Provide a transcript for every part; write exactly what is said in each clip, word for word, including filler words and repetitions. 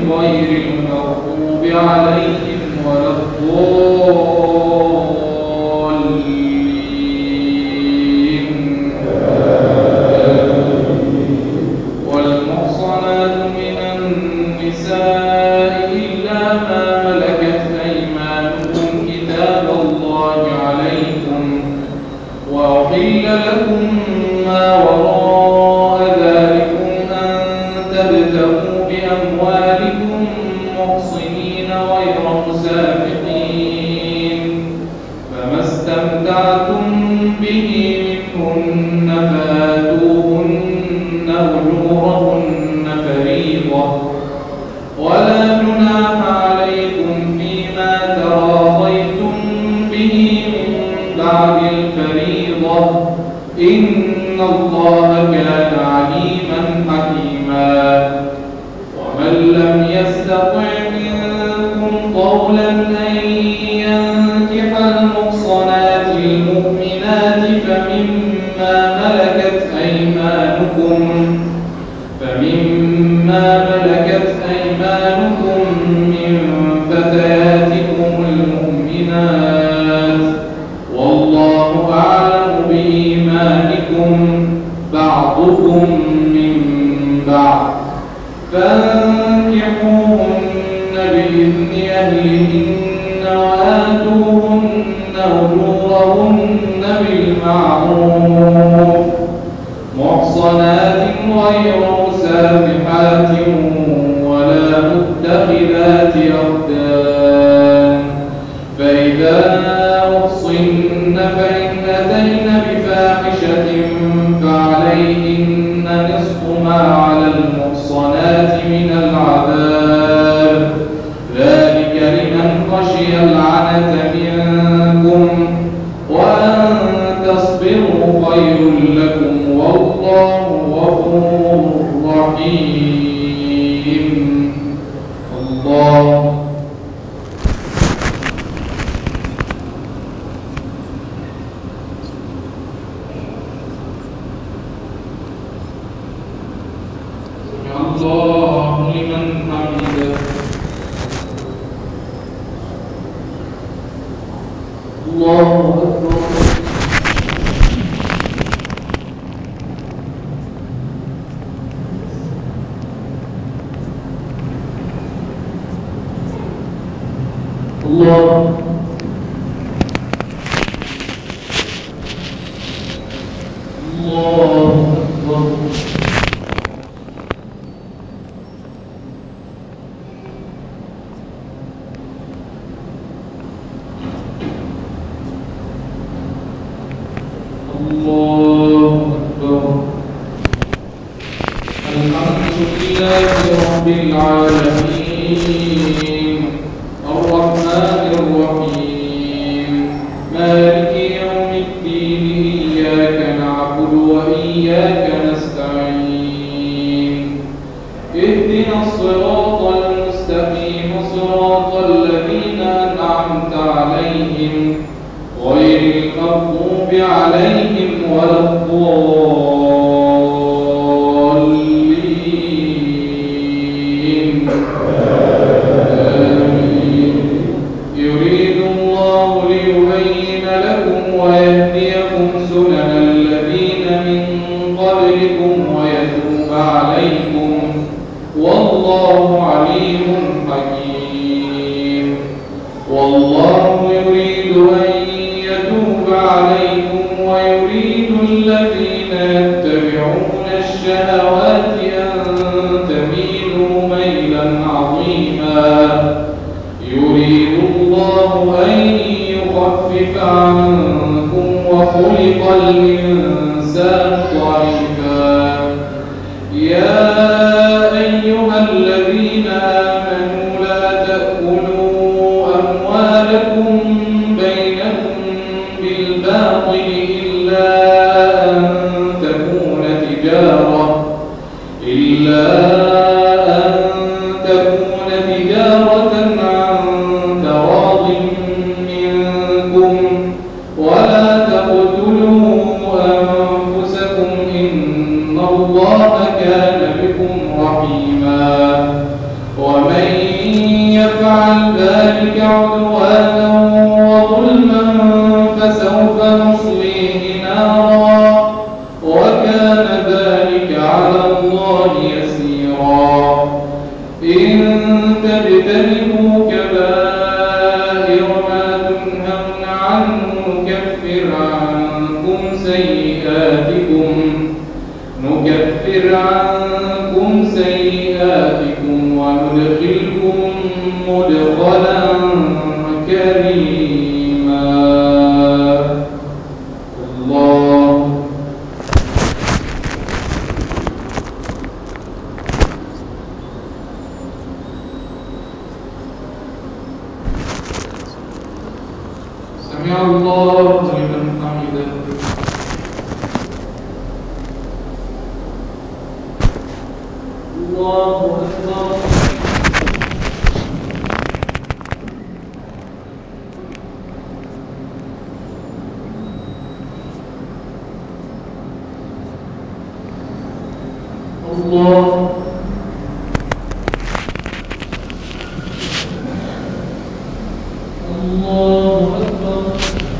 غير المغضوب عليهم ولا الضالين. والمحصنات من النساء إلا ما ملكت أيمانكم كتاب الله عليكم، وأحل لكم ما وراء ذلكم أن تبتغوا بأموالكم محصنين غير مسافحين، فما استمتعتم به منهن فآتوهن أجورهن فريضة، ولا جناح عليكم فيما تراضيتم به من بعد الفريضة، إن الله كان عليما حكيما. ومن لم يستطع منكم طولا أن ينكح المحصنات المؤمنات فمما ملكت أيمانكم فمما ملكت أيمانكم من فتياتكم المؤمنات، والله أعلم بإيمانكم، بعضكم من بعض، فانكحوهن بإذن أهلهن وآتوهن أجورهن بالمعروف محصنات غير مسافحات ولا متخذات أخدان، فإذا أحصن فإن أتين بفاحشة فعليهن نصف ما على المحصنات من العذاب، ذلك لمن خشي العنة منكم، وأن تصبروا خير لكم، والله غفور رحيم. الله الله لمن حمده. الله أكبر. الله الله أكبر. الله أكبر. الحمد لله رب العالمين، الرحمن الرحيم، مالك يوم الدين، إياك نعبد وإياك نستعين، اهدنا الصراط المستقيم صراط الذين أنعمت عليهم غير المغضوب عليهم ولا الضالين. آمين. يريد الله ليبين لكم ويهديكم سنن الذين من قبلكم ويتوب عليكم، والله عليم حكيم. والله يريد أن يتوب عليكم ويريد الذين يتبعون الشهوات أن تميلوا ميلا عظيما، يريد الله أن يخفف عنكم وخلق الإنسان ضعيفا. يا أيها الذين آمنوا لا تأكلوا أموالكم بينكم بالباطل إلا أن تكون تجارة إلا أن تكون تجارة عن تراض منكم، ولا تقتلوا أنفسكم إن الله كان بكم رحيما. ومن يفعل ذلك عدوانا وظلما فسوف نصليه نارا وكان ذلك على الله يسيرا. إن تجتنبوا كبائر ما تنهون عنه نكفر عنكم سيئاتكم نكفر عنكم سيئاتكم وندخلكم مدخلا كريما. الله سمع الله لمن حمده. الله أكبر. الله الله أكبر.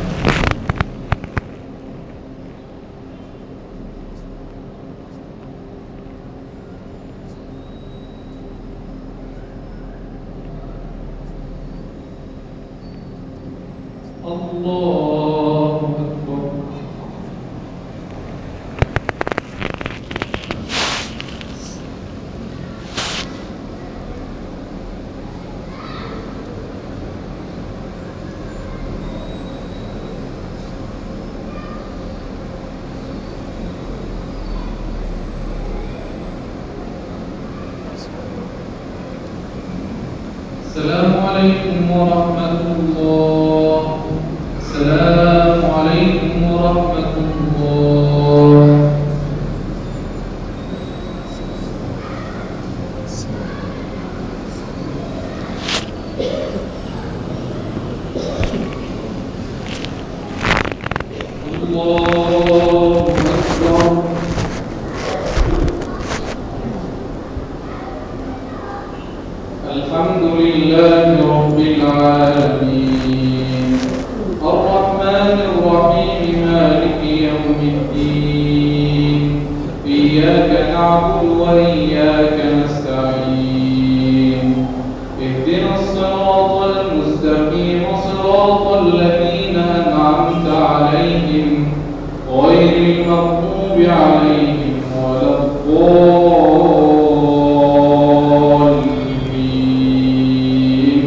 الله أكبر. السلام عليكم ورحمة الله. السلام عليكم ورحمة الله. الله أكبر. الحمد لله رب العالمين الرحمن الرحيم مالك يوم الدين إياك نعبد وإياك نستعين اهدنا الصراط المستقيم صراط الذين أنعمت عليهم غير المغضوب عليهم ولا الضالين.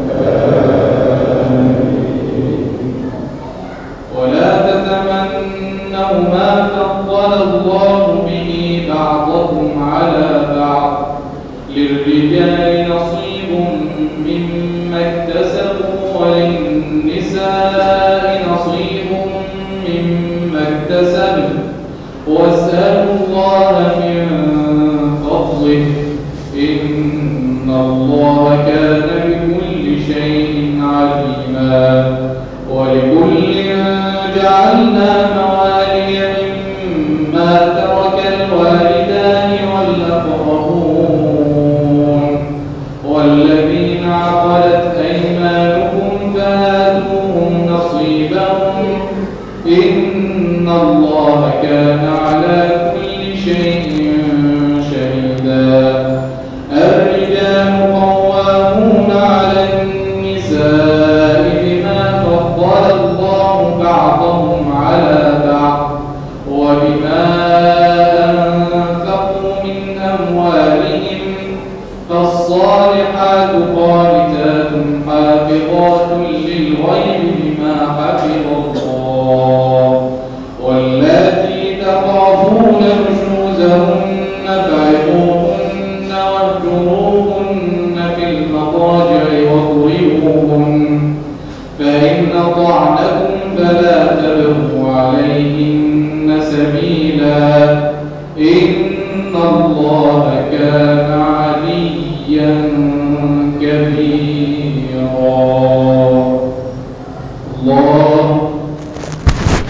ولا تتمنوا ما فضل الله به بعضكم على بعض للرجال نصيب مما اكتسبوا وللنساء نصيب مما اكتسبن واسألوا الله من فضله إن الله كان بكل شيء عليما. ولكل جعلنا موالي مما ترك الوالدان والأقربون والذين عقدت أيمانكم فآتوهم نصيبهم إن الله كان على كل شيء شهيدا. الرجال قوامون على النساء بما فضل الله بعضهم على بعض وبما أنفقوا من أموالهم فالصالحات قانتات حافظات للغيب بما حفظ الله واللاتي تخافون نشوزهن فعظوهن واهجروهن في المضاجع واضربوهن فإن أطعنكم فلا تبغوا عليهن سبيلا إن الله كان عليا كبيرا. الله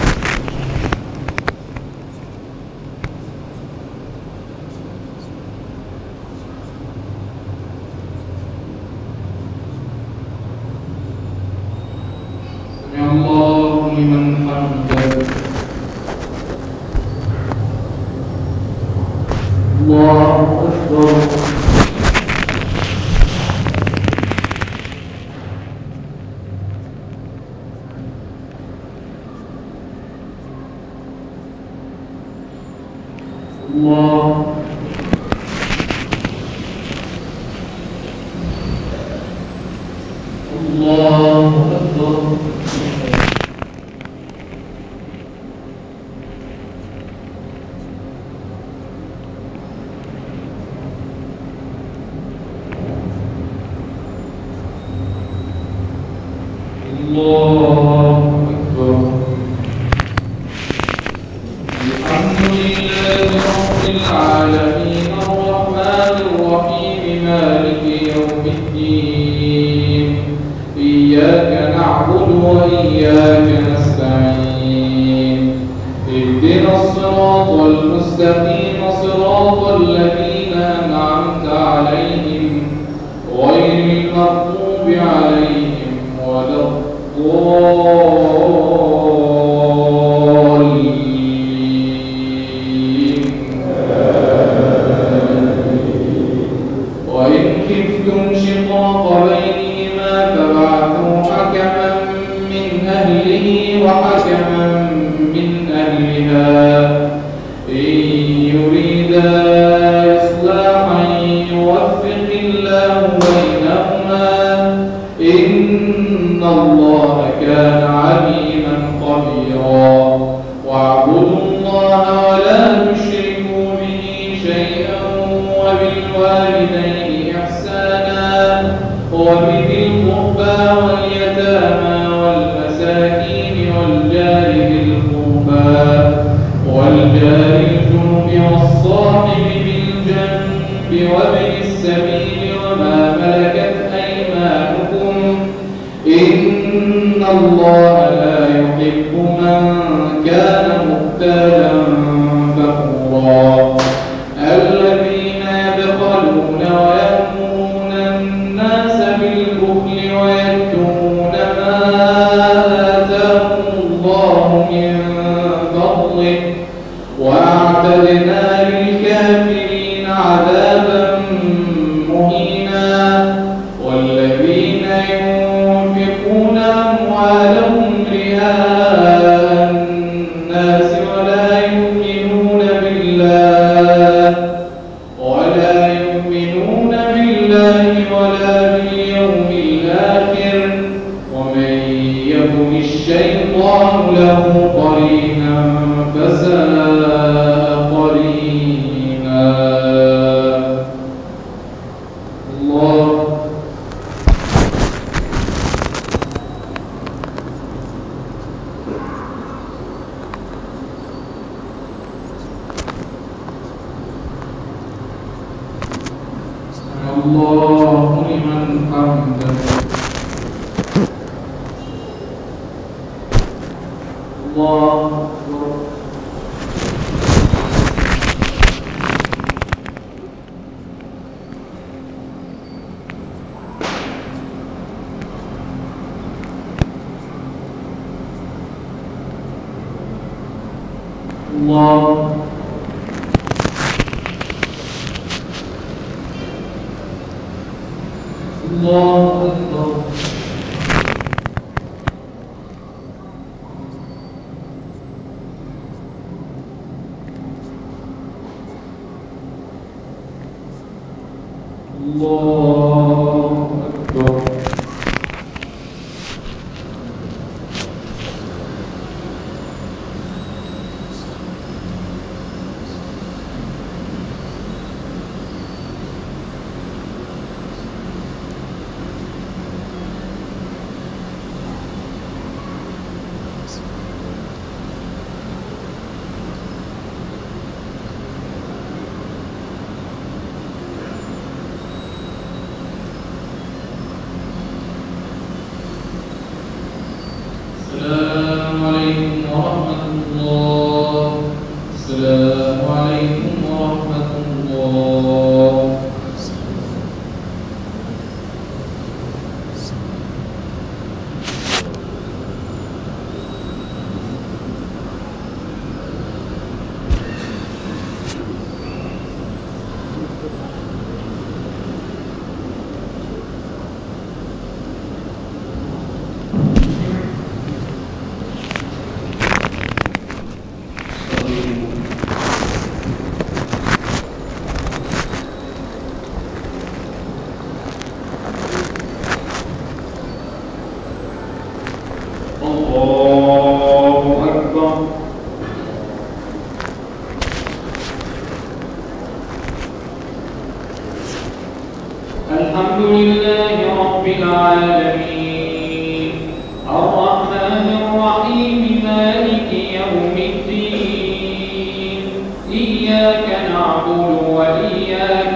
الحمد لله رب العالمين الرحمن الرحيم مالك يوم الدين إياك نعبد وإياك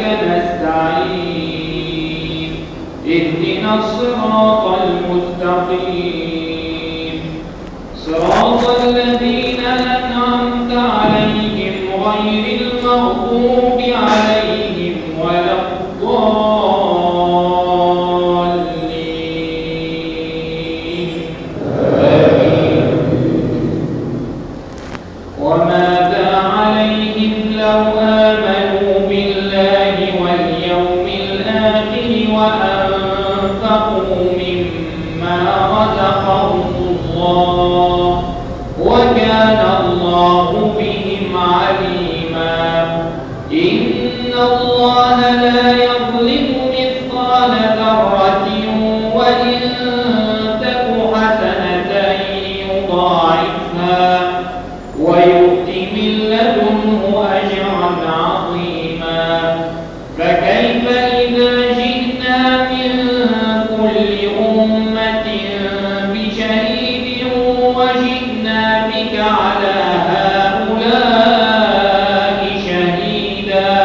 نستعين اهدنا الصراط المستقيم صراط الذين أنعمت عليهم غير المغضوب عليهم ولا الضالين آمين. وماذا عليهم لو آمنوا بالله واليوم الآخر وأنفقوا مما رزقهم الله وكان الله بهم عليما إن الله لا يظلم مثقال ذرة وإن تك حسنة يضاعفها ويؤت من لدنه أجرا عظيما فكيف إذا جئنا من كل أمة بشهيد وجئنا بك على هؤلاء شهيدا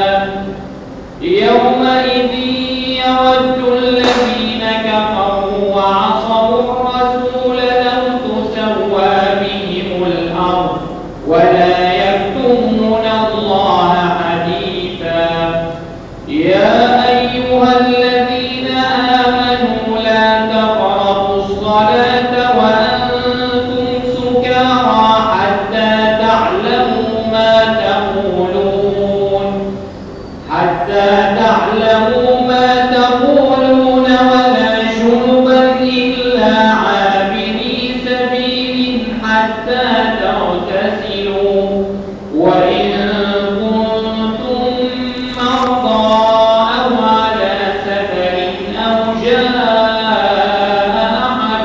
يومئذ يود الذين كفروا وعصوا الرسول لو تسوى بهم الأرض ولا يكتمون الله حديثا يا أيها الذين آمنوا لا تقربوا الصلاة وأنتم سكارى حتى تعلموا ما تقولون حتى تعلموا ما تقولون ولا جنبا إلا عابري سبيل حتى تغتسلوا وإن كنتم مرضى أو على سفر أو جاء أحد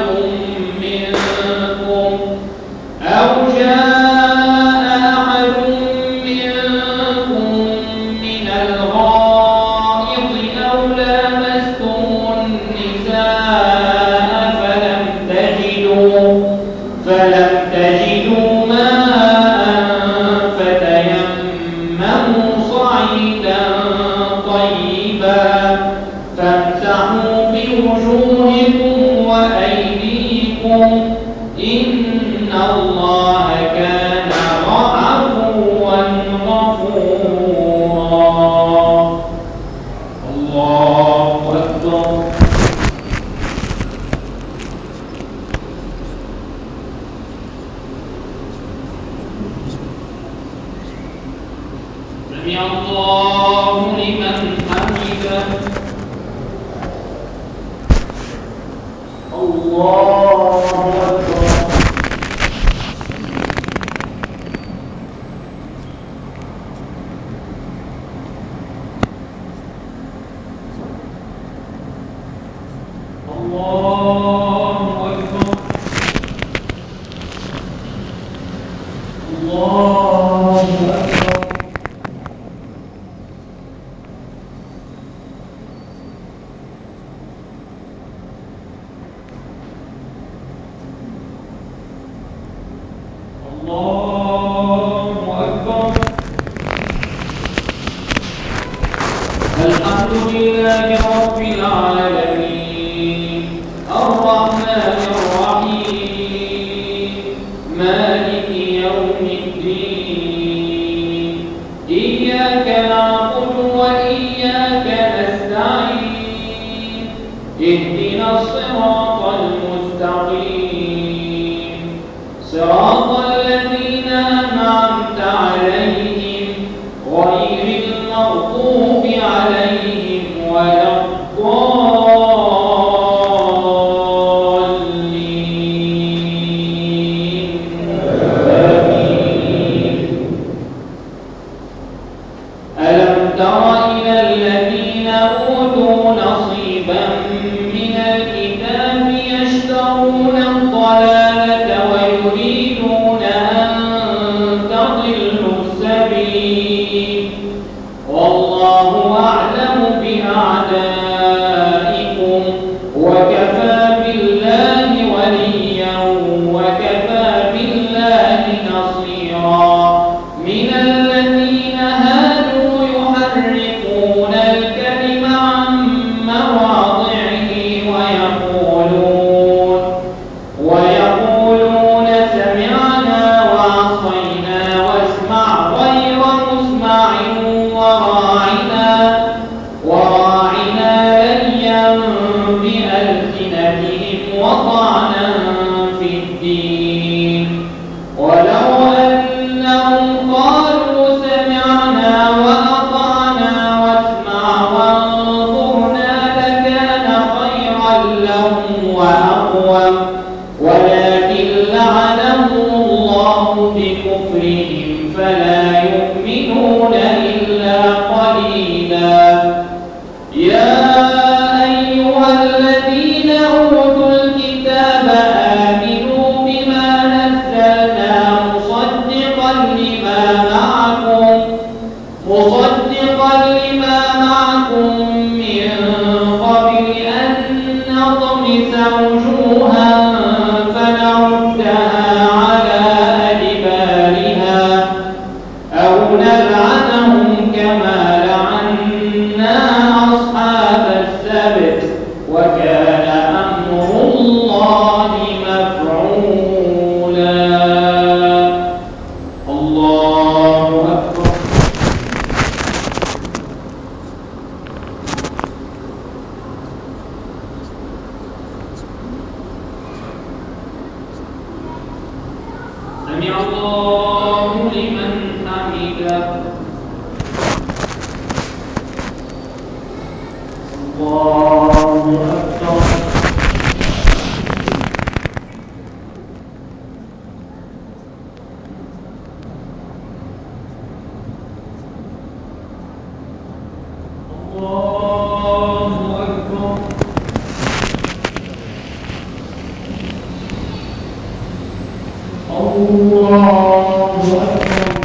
منكم أو جاء أحد منكم من الغائط أو لامستم النساء فلم تجدوا فلم تجدوا ماء فتيمموا صعيدا طيبا فامسحوا بوجوهكم وأيديكم إن الله كان عفوا غفورا الله أكبر سمع الله لمن حمده الله أكبر الله أكبر الله أكبر الله أكبر الحمد لله رب العالمين الرحمن الرحيم مالك يوم الدين إياك نعبد وإياك نستعين اهدنا الصراط المستقيم صراط الذين أنعمت عليهم غير المغضوب عليهم ولا الضالين آمين ألم تر إلى الذين أوتوا نصيبا من الكتاب يشترون الضلالة ويريدون أن تضلوا السبيل والله أعلم بأعدائهم يا أيها الذين أوتوا الكتاب آمنوا بما نزلنا مصدقا لما معكم مصدقا لما معكم من قبل أن نطمس وجوها فنردها على أدبارها أو نلعنهم كما لعنا أصحاب السبت وكان أمر الله مفعولا. الله أكبر. سمع الله لمن حمده. الله أكبر. الله أكبر. الله أكبر.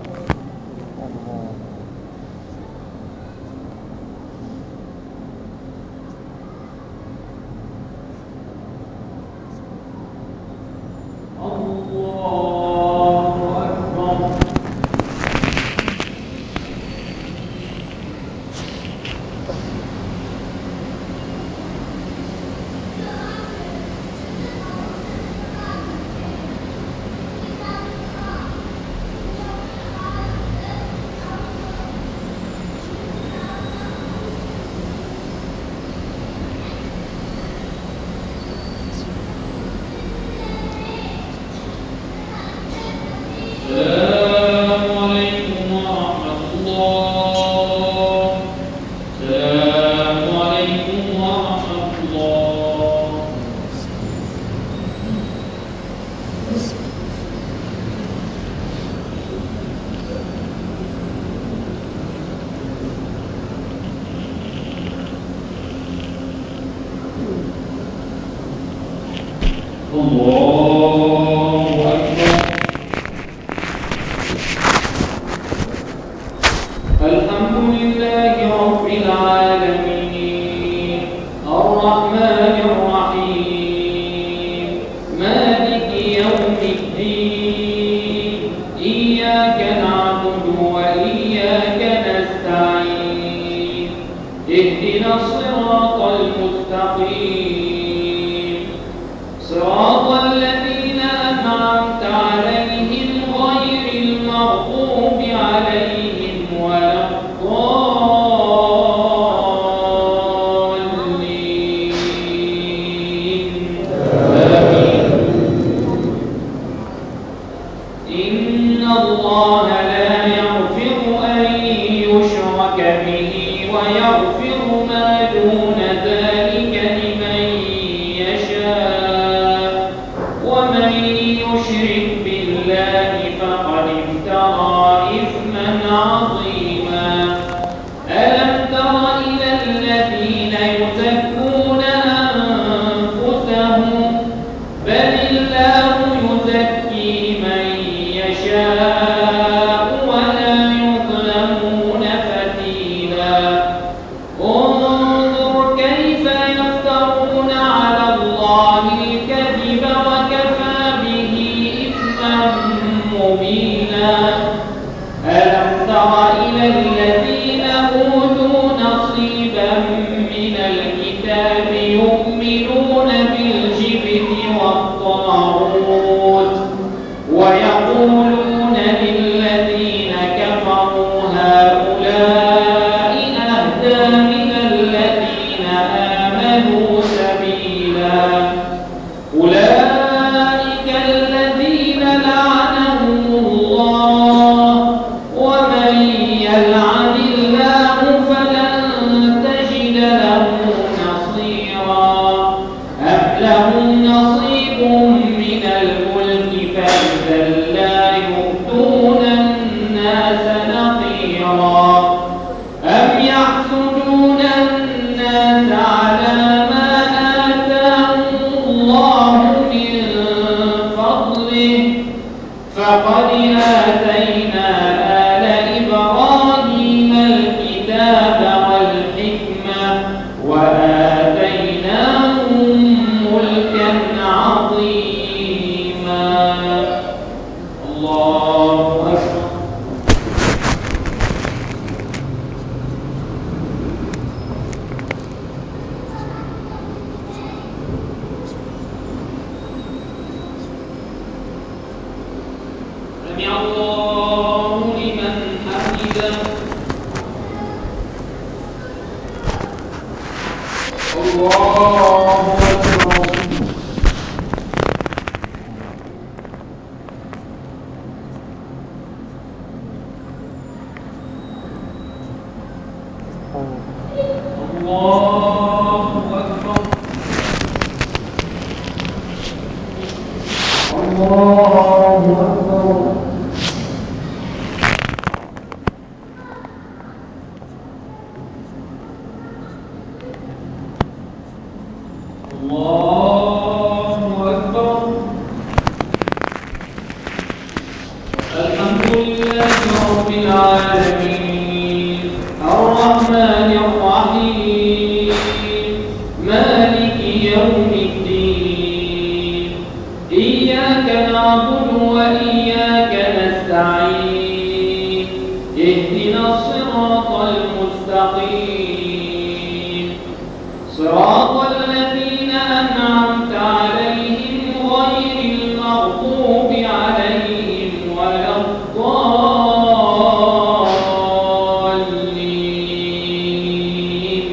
السلام عليكم ورحمة الله. السلام عليكم ورحمة الله. الله أكبر. الحمد لله رب العالمين الرحمن الرحيم مالك يوم الدين إياك نعبد وإياك نستعين اهدنا الصراط المستقيم صراط الذين أنعمت عليهم غير المغضوب عليهم ولا الضالين. آمين. إن الله لا يغفر أن يشرك به ويغفر ما دون ذلك لمن يشاء وآتيناهم ملكا عظيما. الله أكبر. سمع الله لمن حمده. الله أكبر. الله أكبر. الله أكبر. الله أكبر. الحمد لله رب العالمين الرحمن الرحيم مالك يوم الدين إياك نعبد وإياك نستعين اهدنا الصراط المستقيم صراط الذين أنعمت عليهم غير المغضوب عليهم ولا الضالين.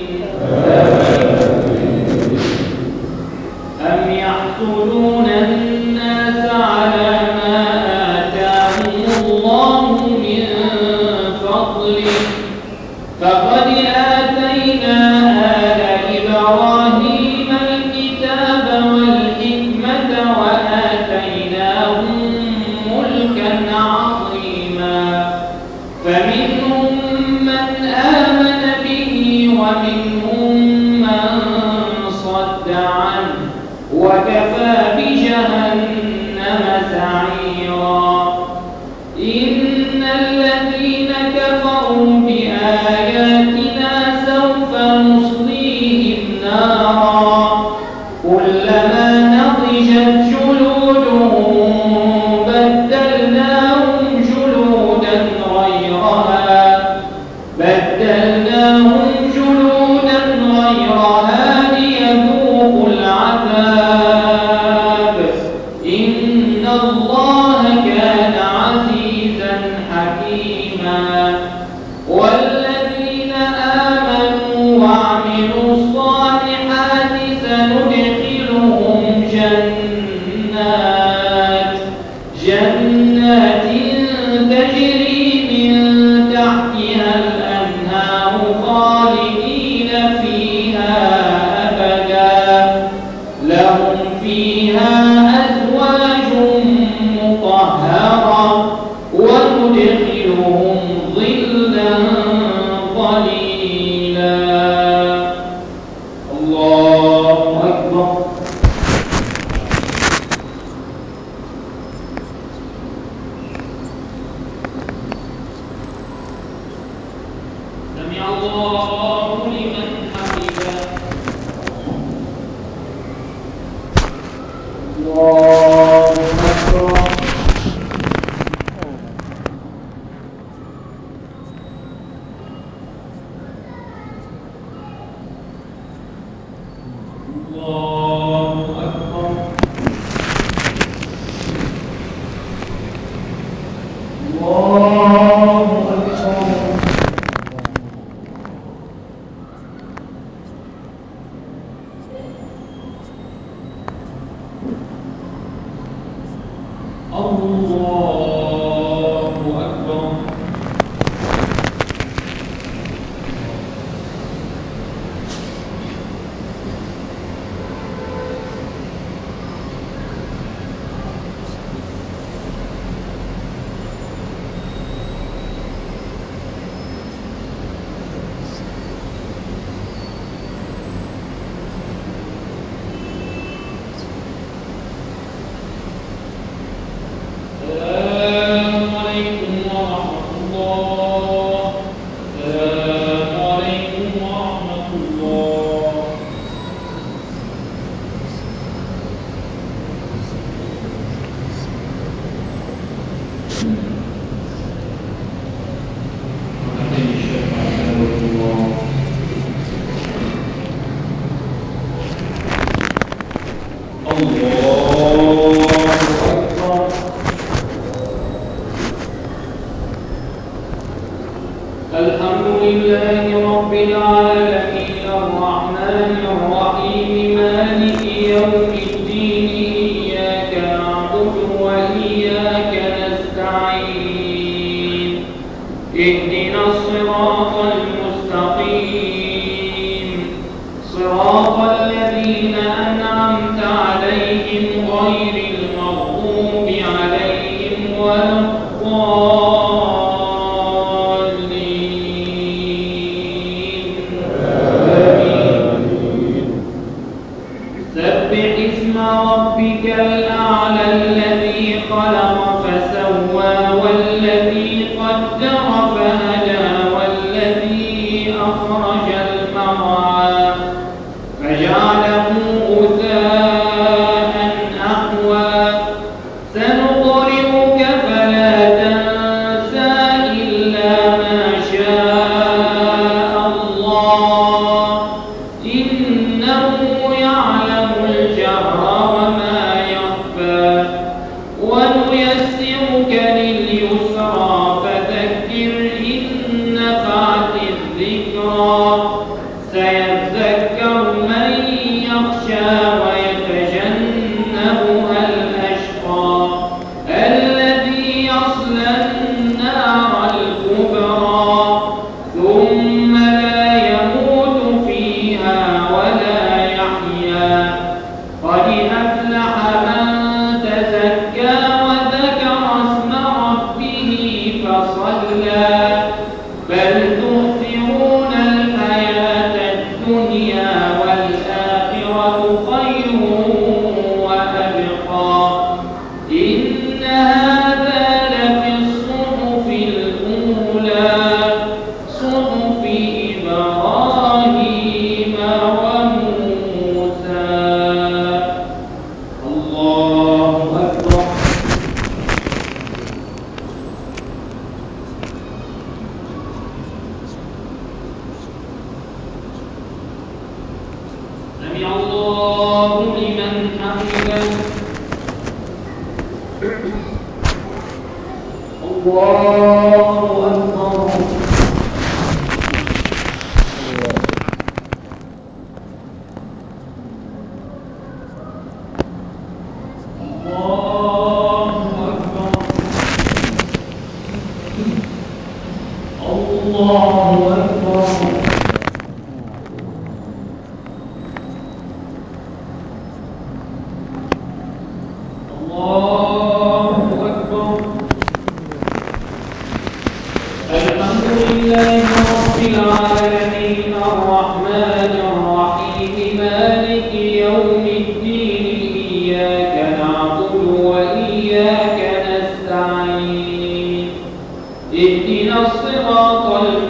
أم يحسدون الناس على ما آتاهم الله من فضله فقد آتينا آل إبراهيم الكتاب والحكمة وآتيناهم ملكا عظيما فمنهم من آمن به ومنهم من صد عنه وكفى بجهنم سعيرا. إن الذين كفروا بآياتنا سوف نصليهم نارا كلما نضجت جلودهم بدلناهم جلودا غيرها بدلناهم جلودا غيرها ليذوقوا العذاب إن الله كان عزيزا حكيما. والذين آمنوا وعملوا الصالحات سندخلهم جنات جنات تجري من تحتها الأنهار خالدين فيها أبدا لهم فيها أزواج مطهرة وندخلهم ظلا ظليلا. الله أكبر. سمع الله لمن حمده. الله أكبر. الله أكبر. الله أكبر. الله أكبر. لا الحمد لله رب العالمين الرحمن الرحيم مالك يوم الدين إياك نعبد وإياك نستعين اهدنا الصراط المستقيم صراط الذين أنعمت عليهم غير المغضوب عليهم ولا الضالين آمين. سبح اسم ربك الأعلى الذي خلق فسوى والذي قدر فهدى والذي أخرج المرعى فجعله غثاء أحوى سنقرئك فلا تنسى إلا ما شاء الله إنه يعلم الجهر وما يخفى ونيسرك لليسرى فذكر إن نفعت الذكرى سيذكر من يخشى ويتجنبها الأشقى الذي يصلى النار الكبرى ثم لا يموت فيها ولا يحيا قد أفلح من تزكى وذكر اسم ربه فصلى بل تؤثرون الحياة الدنيا والآخرة خير وأبقى إن هذا لفي الصحف الأولى صحف إبراهيم وموسى. الله أكبر. سمع الله لمن حمده. الله أكبر. الله أكبر. الله أكبر. الله أكبر. الحمد لله رب العالمين الرحمن الرحيم مالك يوم الدين إياك نعبد وإياك نستعين اهدنا الصراط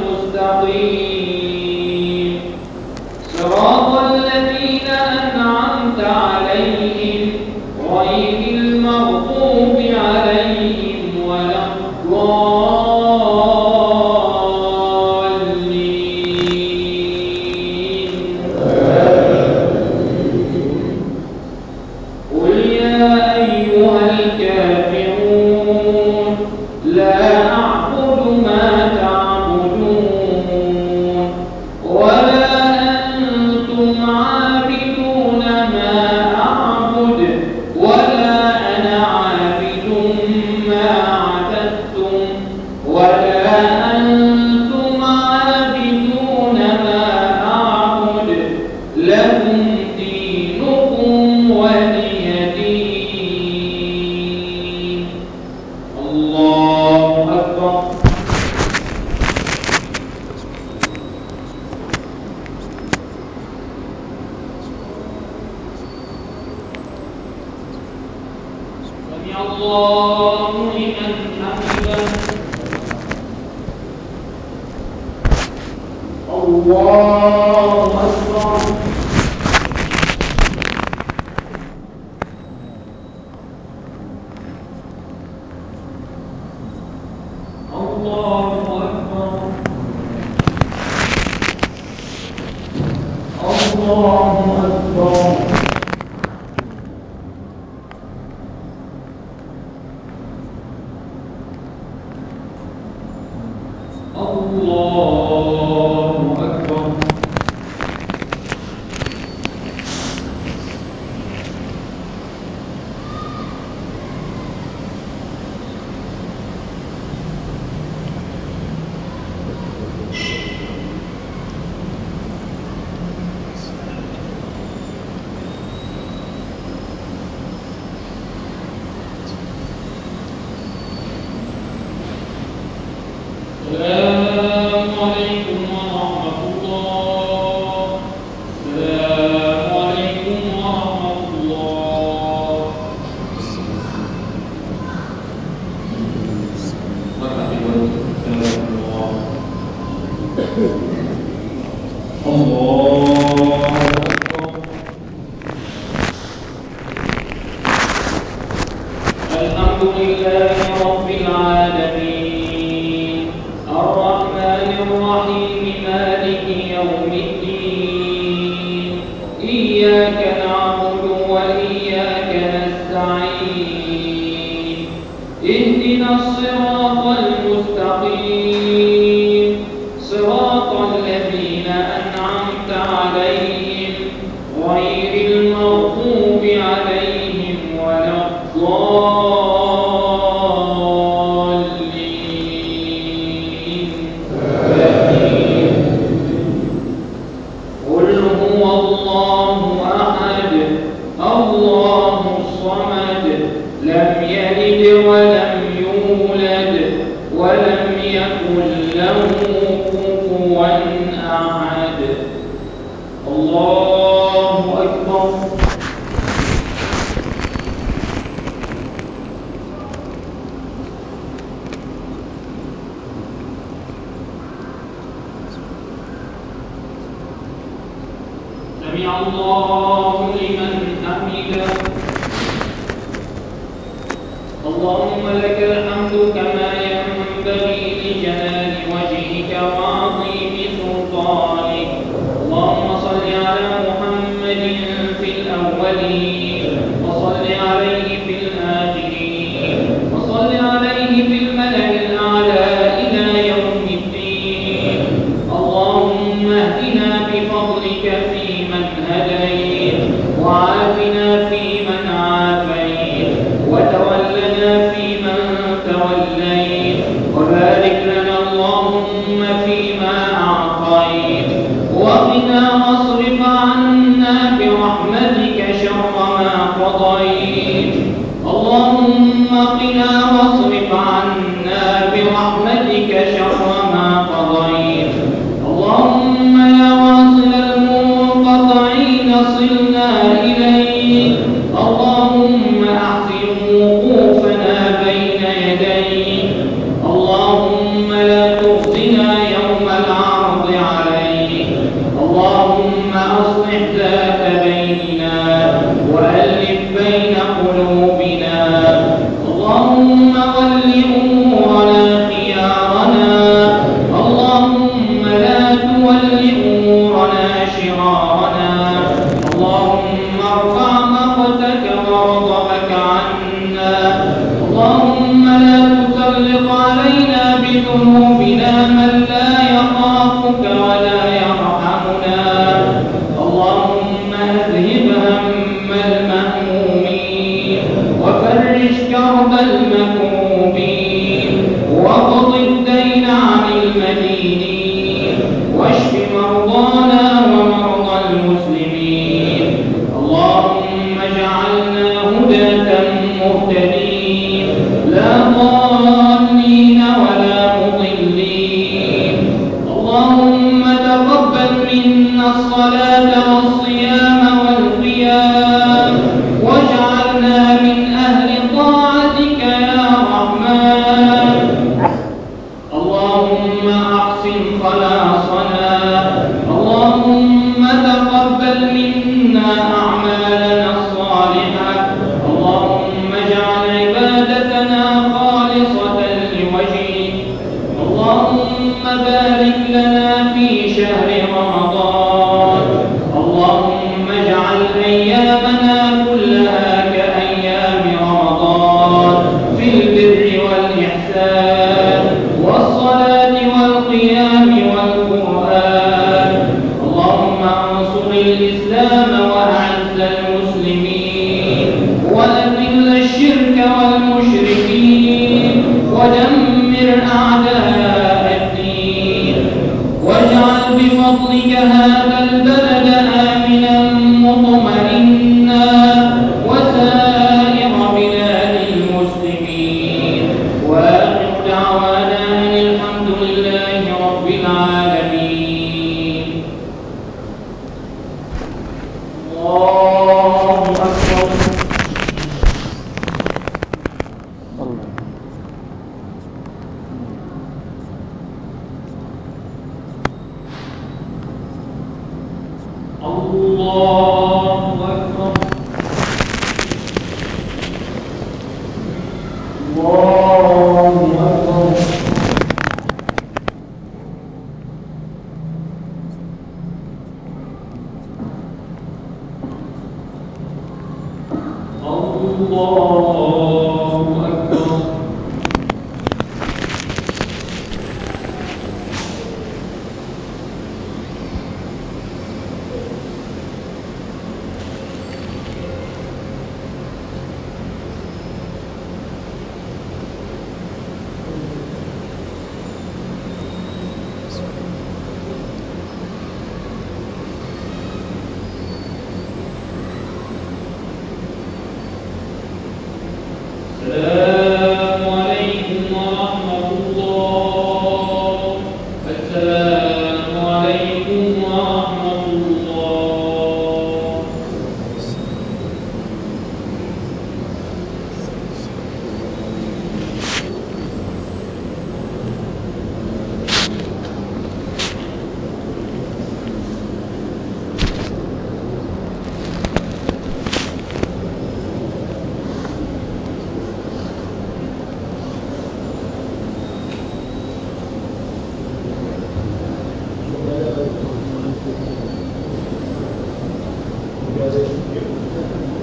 المستقيم صراط الذين أنعمت عليهم غير المغضوب عليهم ولا الضالين قل يا أيها الكافرون لا أعبد ما تعبدون ولا أنتم عابدون ما أعبد ولا أنا عابد ما عبدتم ولا أنتم عابدون ما أعبد لكم دينكم ولي دين. الله أكبر. سمع الله لمن حمده. الله أكبر. الله أكبر. الله أكبر. إياك نعبد وإياك نستعين اهدنا الصراط المستقيم صراط الذين أنعمت عليهم غير المغضوب عليهم ولا الضالين آمين. قل هو الله أحد الله الصمد لم يلد ولم يولد ولم يكن له كفوا أحد. الله أكبر. سمع الله لمن حمده. اللهم لك الحمد كما ينبغي لجلال وجهك وعظيم سلطانك. اللهم صل على محمد في الأولين وصل عليه في الآخرين وصل عليه في الملأ الأعلى إلى يوم الدين. اللهم اهدنا بفضلك فيمن هديت وعافنا فيمن عافيت وتولنا فيمن توليت وبارك لنا اللهم فيما أعطيت وقنا واصرف عنا برحمتك شر ما قضيت. اللهم قنا واصرف عنا برحمتك شر ما قضيت. اللهم يا واصل المنقطعين صلنا إليك. اللهم أحسن وقوفنا بين يديك. اللهم لا تخزنا يوم العرض عليك. اللهم أصلح ذات بيننا وألف بين قلوبنا. اللهم ول أمورنا خيارنا. اللهم لا تول أمورنا شرارنا. اللهم ارفع مقتك وغضبك عنا. اللهم لا تسلط علينا بذنوبنا من لا يخافك ولا يرحمنا. اللهم اذهب هم المهمومين وفرج كرب المكروبين واقض الدين عن المدينين واشف مرضانا ومرضى المسلمين. اللهم اجعلنا هداة مهتدين لا ضالين ولا مضلين. اللهم تقبل منا الصلاة والصيام والقيام واجعلنا من أهل طاعتك يا رحمن. اللهم أحسن خلاصنا. اللهم تقبل منا أعمالنا الصالحة. اللهم اجعل عبادتنا خالصة لوجهك. اللهم بارك لنا في شهر رمضان. اللهم اجعل أيامنا كلها كأيام رمضان في البر والإحسان والصلاة والقيام والقرآن. اللهم انصر الإسلام وأعز المسلمين وأذل الشرك والمشركين ودمر أعداء الدين واجعل بفضلك هذا البلد آمنا مطمئنا وسائر بلاد المسلمين. وآخر دعوانا أن الحمد لله رب العالمين. الله أكبر. الله أكبر. الله أكبر. الله أكبر. السلام عليكم ورحمة الله. السلام عليكم ورحمة الله. Gracias.